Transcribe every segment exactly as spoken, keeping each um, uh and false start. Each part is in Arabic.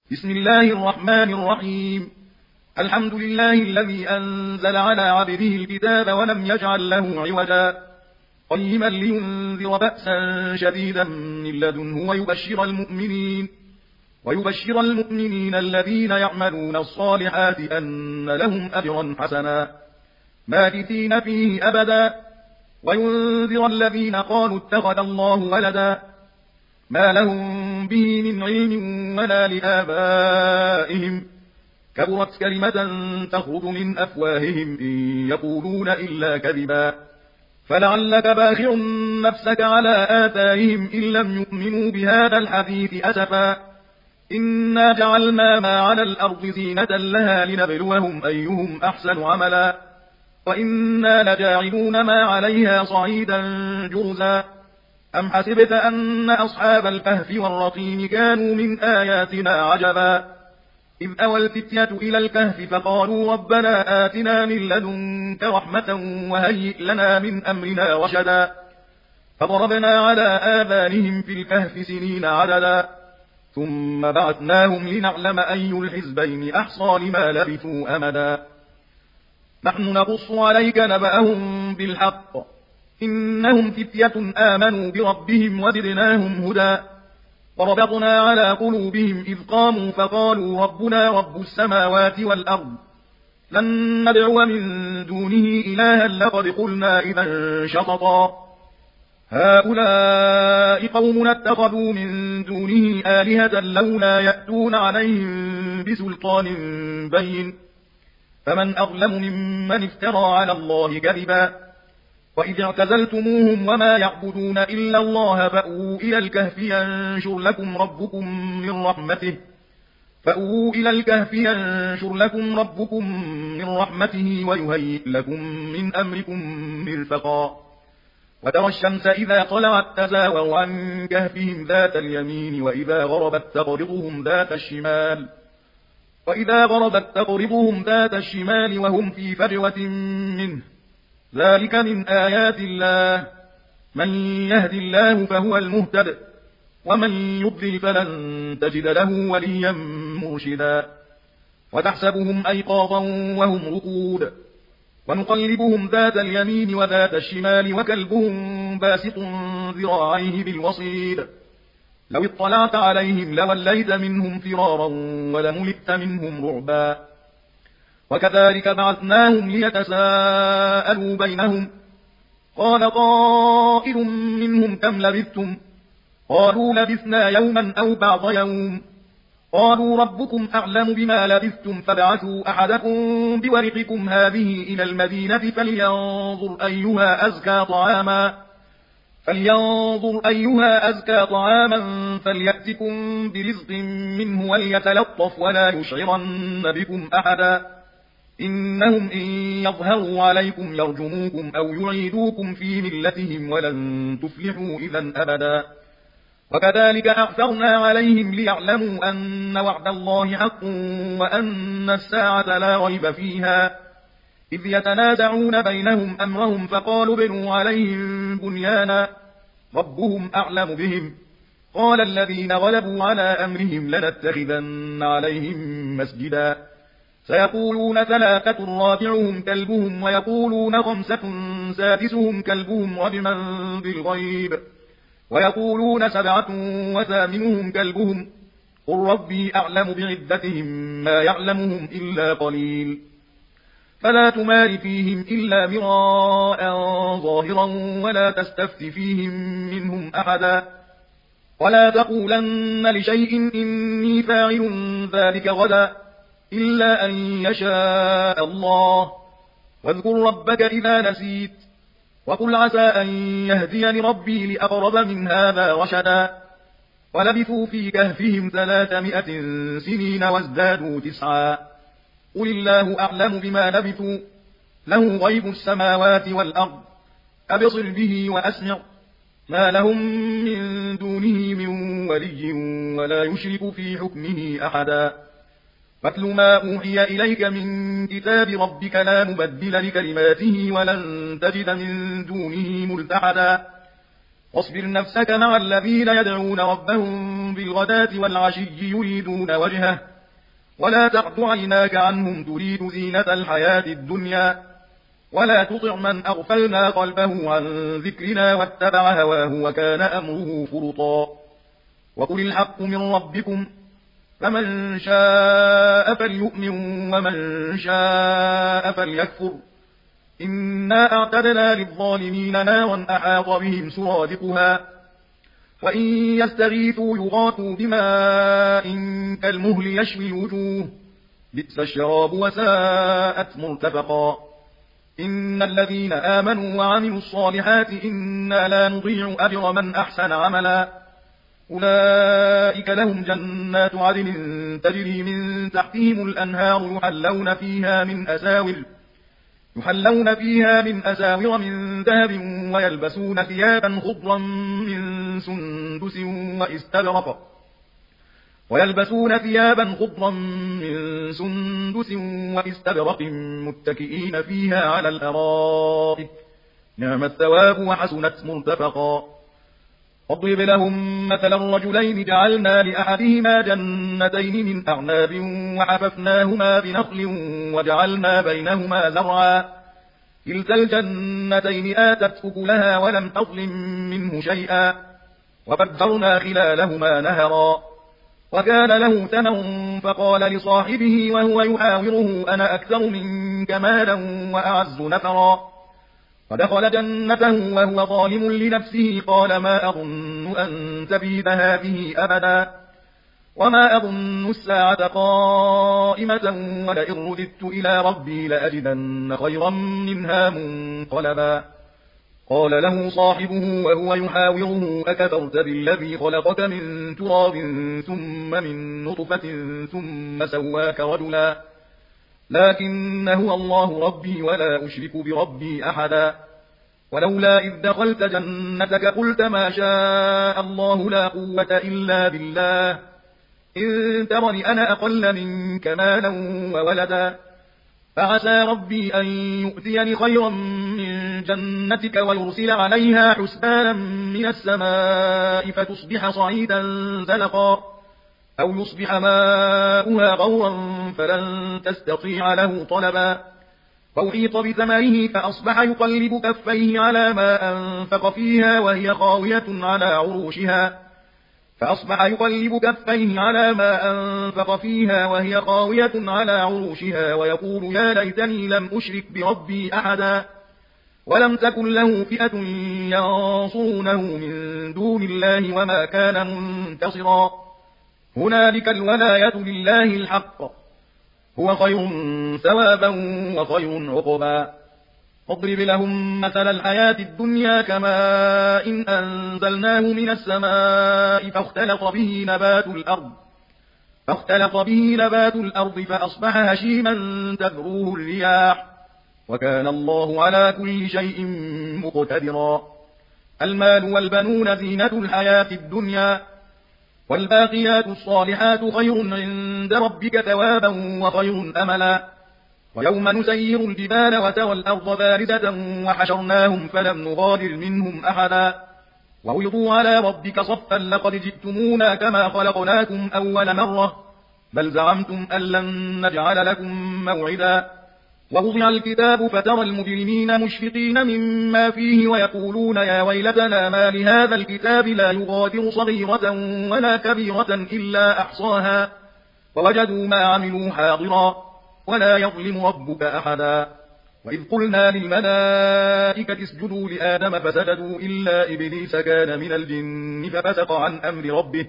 بسم الله الرحمن الرحيم. الحمد لله الذي أنزل على عبده الكتاب ولم يجعل له عوجا قيما لينذر بأسا شديدا من لدنه ويبشر المؤمنين ويبشر المؤمنين الذين يعملون الصالحات أن لهم أجرا حسنا ماكثين فيه أبدا وينذر الذين قالوا اتخذ الله ولدا ما لهم به من علم ولا لآبائهم كبرت كلمة تخرج من أفواههم إن يقولون إلا كذبا فلعلك باخع نفسك على آثارهم إن لم يؤمنوا بهذا الحديث أسفا إنا جعلنا ما على الأرض زينة لها لنبلوهم أيهم أحسن عملا وإنا لجاعلون ما عليها صعيدا جرزا أم حسبت أن أصحاب الكهف والرقيم كانوا من آياتنا عجبا إذ أوى الفتية إلى الكهف فقالوا ربنا آتنا من لدنك رحمة وهيئ لنا من أمرنا رشدا فضربنا على آذانهم في الكهف سنين عددا ثم بعثناهم لنعلم أي الحزبين أحصى لما لبثوا أمدا نحن نقص عليك نبأهم بالحق إنهم فتية آمنوا بربهم وزدناهم هدى وربطنا على قلوبهم إذ قاموا فقالوا ربنا رب السماوات والأرض لن ندعو من دونه إلها لقد قلنا إذا شططا هؤلاء قوم اتخذوا من دونه آلهة لولا يأتون عليهم بسلطان بين فمن أظلم ممن افترى على الله كذبا وإذ اعتزلتموهم وما يعبدون إلا الله فأووا إلى الكهف ينشر لكم ربكم من رحمته فأووا إلى الكهف ينشر لكم ربكم من رحمته ويهيئ لكم من أمركم مرفقا وترى الشمس إذا طلعت تزاور عن كهفهم ذات اليمين وإذا غربت تقرضهم ذات الشمال وإذا غربت تقرضهم ذات الشمال وهم في فجوة منه ذلك من آيات الله من يهد الله فهو المهتد ومن يضلل فلن تجد له وليا مرشدا وتحسبهم أيقاظا وهم رقود ونقلبهم ذات اليمين وذات الشمال وكلبهم باسط ذراعيه بالوصيد لو اطلعت عليهم لوليت منهم فرارا ولملئت منهم رعبا وكذلك بعثناهم ليتساءلوا بينهم قال قائل منهم كم لبثتم قالوا لبثنا يوما أو بعض يوم قالوا ربكم أعلم بما لبثتم فابعثوا أحدكم بورقكم هذه إلى المدينة فلينظر أيها أزكى طعاما فلينظر أيها أزكى طعاما فليأتكم برزق منه وليتلطف ولا يشعرن بكم أحدا إنهم إن يظهروا عليكم يرجموكم أو يعيدوكم في ملتهم ولن تفلحوا إذا أبدا وكذلك أعثرنا عليهم ليعلموا أن وعد الله حق وأن الساعة لا ريب فيها إذ يتنازعون بينهم أمرهم فقالوا بنوا عليهم بنيانا ربهم أعلم بهم قال الذين غلبوا على أمرهم لنتخذن عليهم مسجدا سيقولون ثلاثة رابعهم كلبهم ويقولون خمسة سادسهم كلبهم رجما بالغيب ويقولون سبعة وثامنهم كلبهم قل ربي أعلم بعدتهم ما يعلمهم إلا قليل فلا تمار فيهم إلا مراء ظاهرا ولا تستفت فيهم منهم أحدا ولا تقولن لشيء إني فاعل ذلك غدا إلا أن يشاء الله واذكر ربك إذا نسيت وقل عسى أن يهديني ربي لأقرب من هذا رشدا ولبثوا في كهفهم ثلاثمائة سنين وازدادوا تسعا قل الله أعلم بما لبثوا له غيب السماوات والأرض أبصر به وأسمع ما لهم من دونه من ولي ولا يشرك في حكمه أحدا واتل ما أوحي إليك من كتاب ربك لا مبدل لكلماته ولن تجد من دونه ملتحدا واصبر نفسك مع الذين يدعون ربهم بالغداة والعشي يريدون وجهه ولا تعد عيناك عنهم تريد زينة الحياة الدنيا ولا تطع من أغفلنا قلبه عن ذكرنا واتبع هواه وكان أمره فرطا وقل الحق من ربكم فمن شاء فليؤمن ومن شاء فليكفر إنا أعتدنا للظالمين نارا أحاط بهم سرادقها وإن يستغيثوا يغاثوا بماء كالمهل يشوي الوجوه بئس الشراب وساءت مرتفقا إن الذين آمنوا وعملوا الصالحات إنا لا نضيع أجر من أحسن عملا أولئك لهم جنات عدن تجري من تحتهم الأنهار يحلون فيها من أساور يحلون فيها من أساور من ذهب ويلبسون ثيابا خضرا من سندس وإستبرق ويلبسون ثيابا خضرا من سندس وإستبرق متكئين فيها على الأرائك نعم الثواب وحسنت مرتفقا واضرب لهم مثل الرجلين جعلنا لأحدهما جنتين من أعناب وحففناهما بنخل وجعلنا بينهما زرعا كلتا الجنتين آتت أكلها ولم تظلم منه شيئا وفجرنا خلالهما نهرا وكان له ثمر فقال لصاحبه وهو يحاوره أنا أكثر منك مالا وأعز نفرا فدخل جنته وهو ظالم لنفسه قال ما أظن أن تبيد هذه أبدا وما أظن الساعة قائمة ولئن رددت إلى ربي لأجدن خيرا منها منقلبا قال له صاحبه وهو يحاوره أكفرت بالذي خلقك من تراب ثم من نطفة ثم سواك رجلا لكن هو الله ربي ولا أشرك بربي أحدا ولولا إذ دخلت جنتك قلت ما شاء الله لا قوة إلا بالله إن ترني أنا أقل منك مالا وولدا فعسى ربي أن يؤتيني خيرا من جنتك ويرسل عليها حسبانا من السماء فتصبح صعيدا زلقا أو يصبح ماؤها غورا فلن تستطيع له طلبا فأحيط بثمره فأصبح يقلب كفيه على ما أنفق فيها وهي خاوية على عروشها فأصبح يقلب كفيه على ما أنفق فيها وهي خاوية على عروشها ويقول يا ليتني لم أشرك بربي أحدا ولم تكن له فئة ينصرونه من دون الله وما كان منتصرا هنالك الولاية لله الحق هو خير ثوابا وخير عقبا واضرب لهم مثل الحياة الدنيا كماء إن أنزلناه من السماء فاختلط به نبات الأرض فاختلط به نبات الأرض فأصبح هشيما تذروه الرياح وكان الله على كل شيء مقتدرا المال والبنون زينة الحياة الدنيا والباقيات الصالحات خير عند ربك ثوابا وخير أملا ويوم نسير الجبال وترى الأرض بارزة وحشرناهم فلم نغادر منهم أحدا وعرضوا على ربك صفا لقد جئتمونا كما خلقناكم أول مرة بل زعمتم أن لن نجعل لكم موعدا ووضع الكتاب فترى المجرمين مشفقين مما فيه ويقولون يا ويلتنا ما لهذا الكتاب لا يغادر صغيرة ولا كبيرة إلا أحصاها ووجدوا ما عملوا حاضرا ولا يظلم ربك أحدا وإذ قلنا للملائكة اسجدوا لآدم فسجدوا إلا إبليس كان من الجن ففسق عن أمر ربه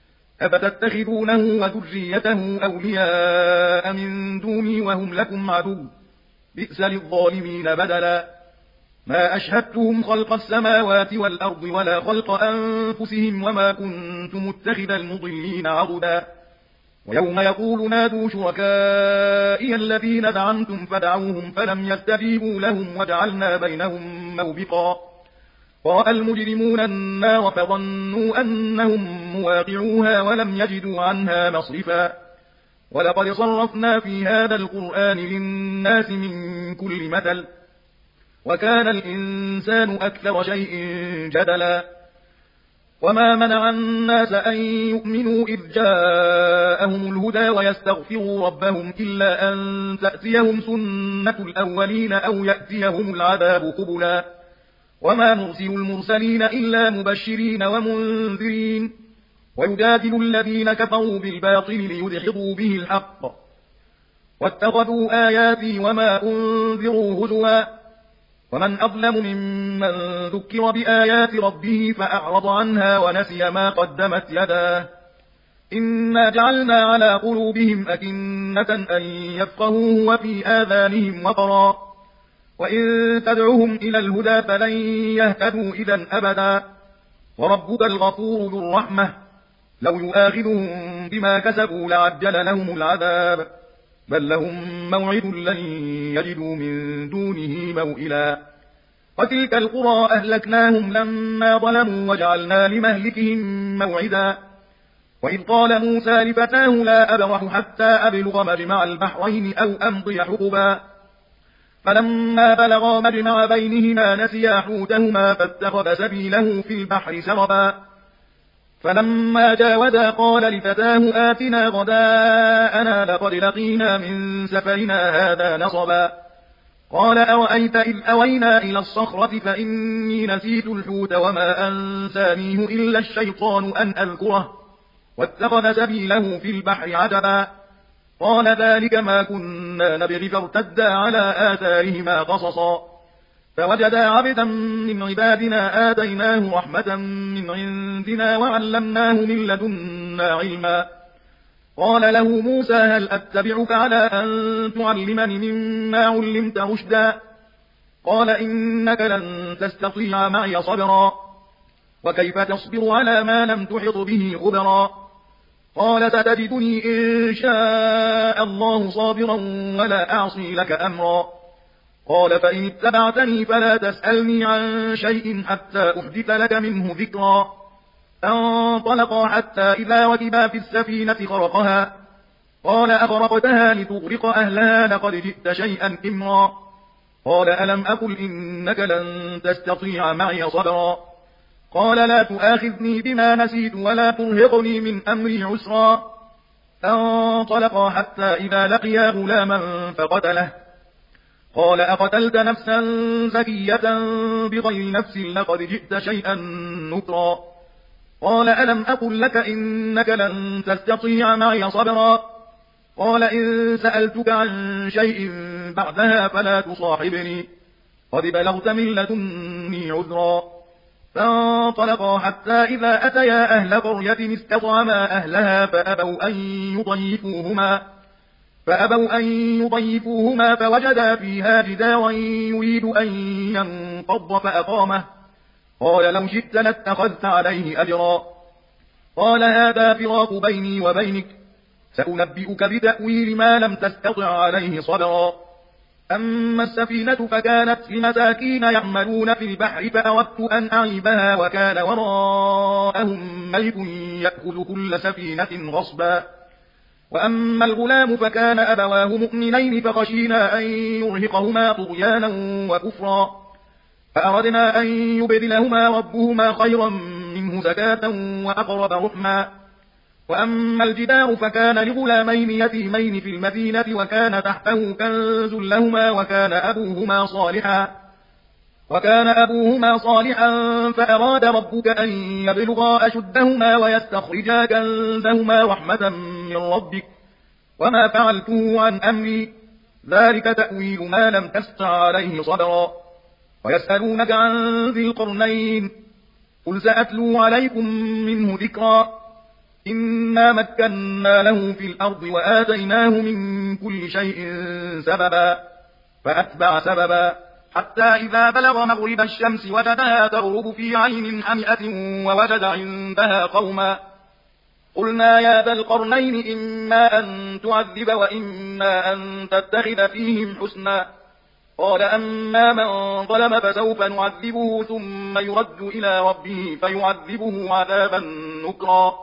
أفتتخذونه وذريته أولياء من دوني وهم لكم عدو بئس للظالمين بدلا ما أشهدتهم خلق السماوات والأرض ولا خلق أنفسهم وما كنت متخذ المضلين عضدا ويوم يقول نادوا شركائي الذين زعمتم فدعوهم فلم يستجيبوا لهم وجعلنا بينهم موبقا ورأى المجرمون النار فظنوا أنهم مواقعوها ولم يجدوا عنها مصرفا ولقد صرفنا في هذا القرآن للناس من كل مثل وكان الإنسان أكثر شيء جدلا وما منع الناس أن يؤمنوا إذ جاءهم الهدى ويستغفروا ربهم إلا أن تأتيهم سنة الأولين أو يأتيهم العذاب قبلا وما نرسل المرسلين إلا مبشرين ومنذرين ويجادل الذين كفروا بالباطل ليدحضوا به الحق واتخذوا آياتي وما أنذروا هزوا ومن أظلم ممن ذكر بآيات ربه فأعرض عنها ونسي ما قدمت يداه إنا جعلنا على قلوبهم أكنة أن يفقهوه وفي آذانهم وقرا وإن تدعهم إلى الهدى فلن يهتدوا إذا أبدا وربك الغفور ذو الرحمة لو يؤاخذهم بما كسبوا لعجل لهم العذاب بل لهم موعد لن يجدوا من دونه موئلا وتلك القرى أهلكناهم لما ظلموا وجعلنا لمهلكهم موعدا وإذ قال موسى لفتاه لا أبرح حتى أبلغ مجمع البحرين أو أمضي حقبا فلما بلغا مجمع بينهما نسيا حوتهما فاتخذ سبيله في البحر سربا فلما جاوزا قال لفتاه آتنا غداءنا لقد لقينا من سفرنا هذا نصبا قال أرأيت إذ أوينا إلى الصخرة فإني نسيت الحوت وما أنسانيه إلا الشيطان أن أذكره واتخذ سبيله في البحر عجبا قال ذلك ما كنا نبغي فارتدا على آثارهما قصصا فوجدا عبدا من عبادنا آتيناه رحمة من عندنا وعلمناه من لدنا علما قال له موسى هل أتبعك على أن تعلمني مما علمت رشدا قال إنك لن تستطيع معي صبرا وكيف تصبر على ما لم تحط به خبرا قال ستجدني إن شاء الله صابرا ولا أعصي لك أمرا قال فإن اتبعتني فلا تسألني عن شيء حتى أحدث لك منه ذكرا فانطلقا حتى إذا ركبا في السفينة خرقها قال أخرقتها لتغرق أهلها لقد جئت شيئا إمرا قال ألم أقل إنك لن تستطيع معي صبرا قال لا تؤاخذني بما نسيت ولا ترهقني من أمري عسرا فانطلقا حتى إذا لقيا غلاما فقتله قال أقتلت نفسا زكية بغير نفس لقد جئت شيئا نكرا قال ألم أقل لك إنك لن تستطيع معي صبرا قال إن سألتك عن شيء بعدها فلا تصاحبني قد بلغت من لدني عذرا فانطلقا حتى إذا أتيا أهل قرية استطعما أهلها فأبوا أن يضيفوهما فأبوا أن يضيفوهما فوجدا فيها جدارا يريد أن ينقض فأقامه قال لو شئت لاتخذت عليه أجرا قال هذا فراق بيني وبينك سأنبئك بتأويل ما لم تستطع عليه صبرا أما السفينة فكانت لمساكين يعملون في البحر فأردت أن أعيبها وكان وراءهم ملك يأخذ كل سفينة غصبا وأما الغلام فكان أبواه مؤمنين فخشينا أن يرهقهما طغيانا وكفرا فأردنا أن يبدلهما ربهما خيرا منه زكاة وأقرب رحما وأما الجدار فكان لغلامين يتيمين في المدينة وكان تحته كنز لهما وكان أبوهما صالحا وكان أبوهما صالحا فأراد ربك أن يبلغا أشدهما ويستخرجا كنزهما رحمة من ربك وما فعلته عن أمري ذلك تأويل ما لم تستطع عليه صبرا ويسألونك عن ذي القرنين قل سأتلو عليكم منه ذكرا إنا مكنا له في الأرض وآتيناه من كل شيء سببا فأتبع سببا حتى إذا بلغ مغرب الشمس وجدها تغرب في عين حمئة ووجد عندها قوما قلنا يا ذا القرنين إما أن تعذب وإما أن تتخذ فيهم حسنا قال أما من ظلم فسوف نعذبه ثم يرد إلى ربه فيعذبه عذابا نكرا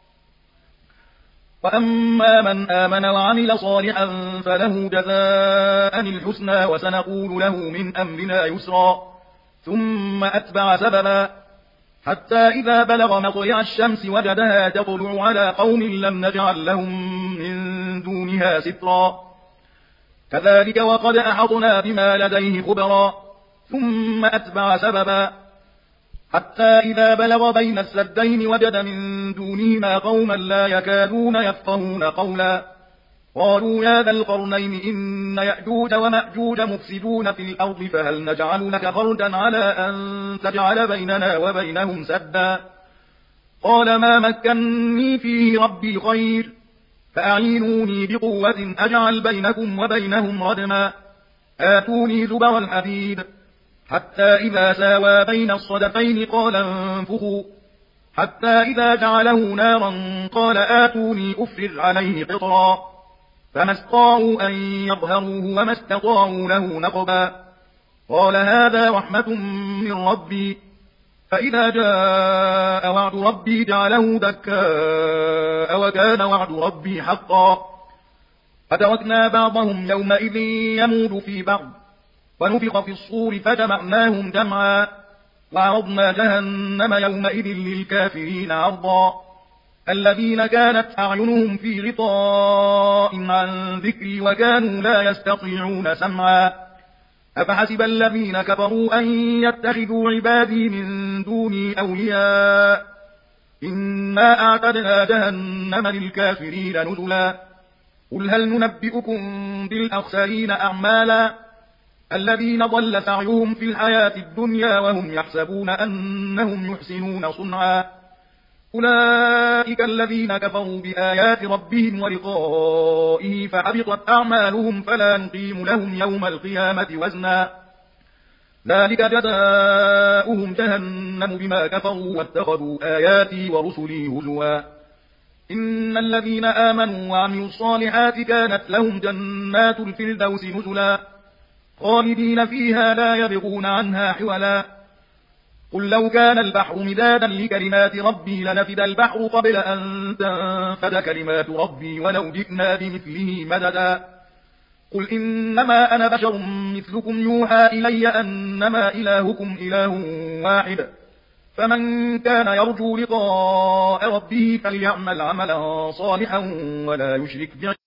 وأما من آمن وعمل صالحا فله جزاء الحسنى وسنقول له من أمرنا يسرا ثم أتبع سببا حتى إذا بلغ مطلع الشمس وجدها تطلع على قوم لم نجعل لهم من دونها سترا كذلك وقد أحطنا بما لديه خبرا ثم أتبع سببا حتى إذا بلغ بين السدين وجد من دونهما قوما لا يكادون يفقهون قولا قالوا يا ذا القرنين إن يأجوج ومأجوج مفسدون في الأرض فهل نجعل لك خرجا على أن تجعل بيننا وبينهم سدا قال ما مكنني فيه ربي خير فأعينوني بقوة أجعل بينكم وبينهم ردما آتوني زبر الحديد حتى إذا ساوى بين الصدفين قال انفخوا حتى إذا جعله نارا قال آتوني أفرغ عليه قطرا فما استطاعوا أن يظهروه وما استطاعوا له نقبا قال هذا رحمة من ربي فإذا جاء وعد ربي جعله دكاء وكان وعد ربي حقا فتركنا بعضهم يومئذ يموج في بعض ونفخ في الصور فجمعناهم جمعا وعرضنا جهنم يومئذ للكافرين عرضا الذين كانت أعينهم في غطاء عن ذكري وكانوا لا يستطيعون سمعا أفحسب الذين كفروا أن يتخذوا عبادي من دوني أولياء إنا أعتدنا جهنم للكافرين نزلا قل هل ننبئكم بالأخسرين أعمالا الذين ضل سعيهم في الحياة الدنيا وهم يحسبون أنهم يحسنون صنعا أولئك الذين كفروا بآيات ربهم ولقائه فحبطت أعمالهم فلا نقيم لهم يوم القيامة وزنا ذلك جزاؤهم جهنم بما كفروا واتخذوا آياتي ورسلي هزوا إن الذين آمنوا وعملوا الصالحات كانت لهم جنات الفردوس نزلا خالدين فيها لا يبغون عنها حولا قل لو كان البحر مدادا لكلمات ربي لنفد البحر قبل أن تنفد كلمات ربي ولو جئنا بمثله مددا قل إنما أنا بشر مثلكم يوحى إلي أنما إلهكم إله واحد فمن كان يرجو لقاء ربه فليعمل عملا صالحا ولا يشرك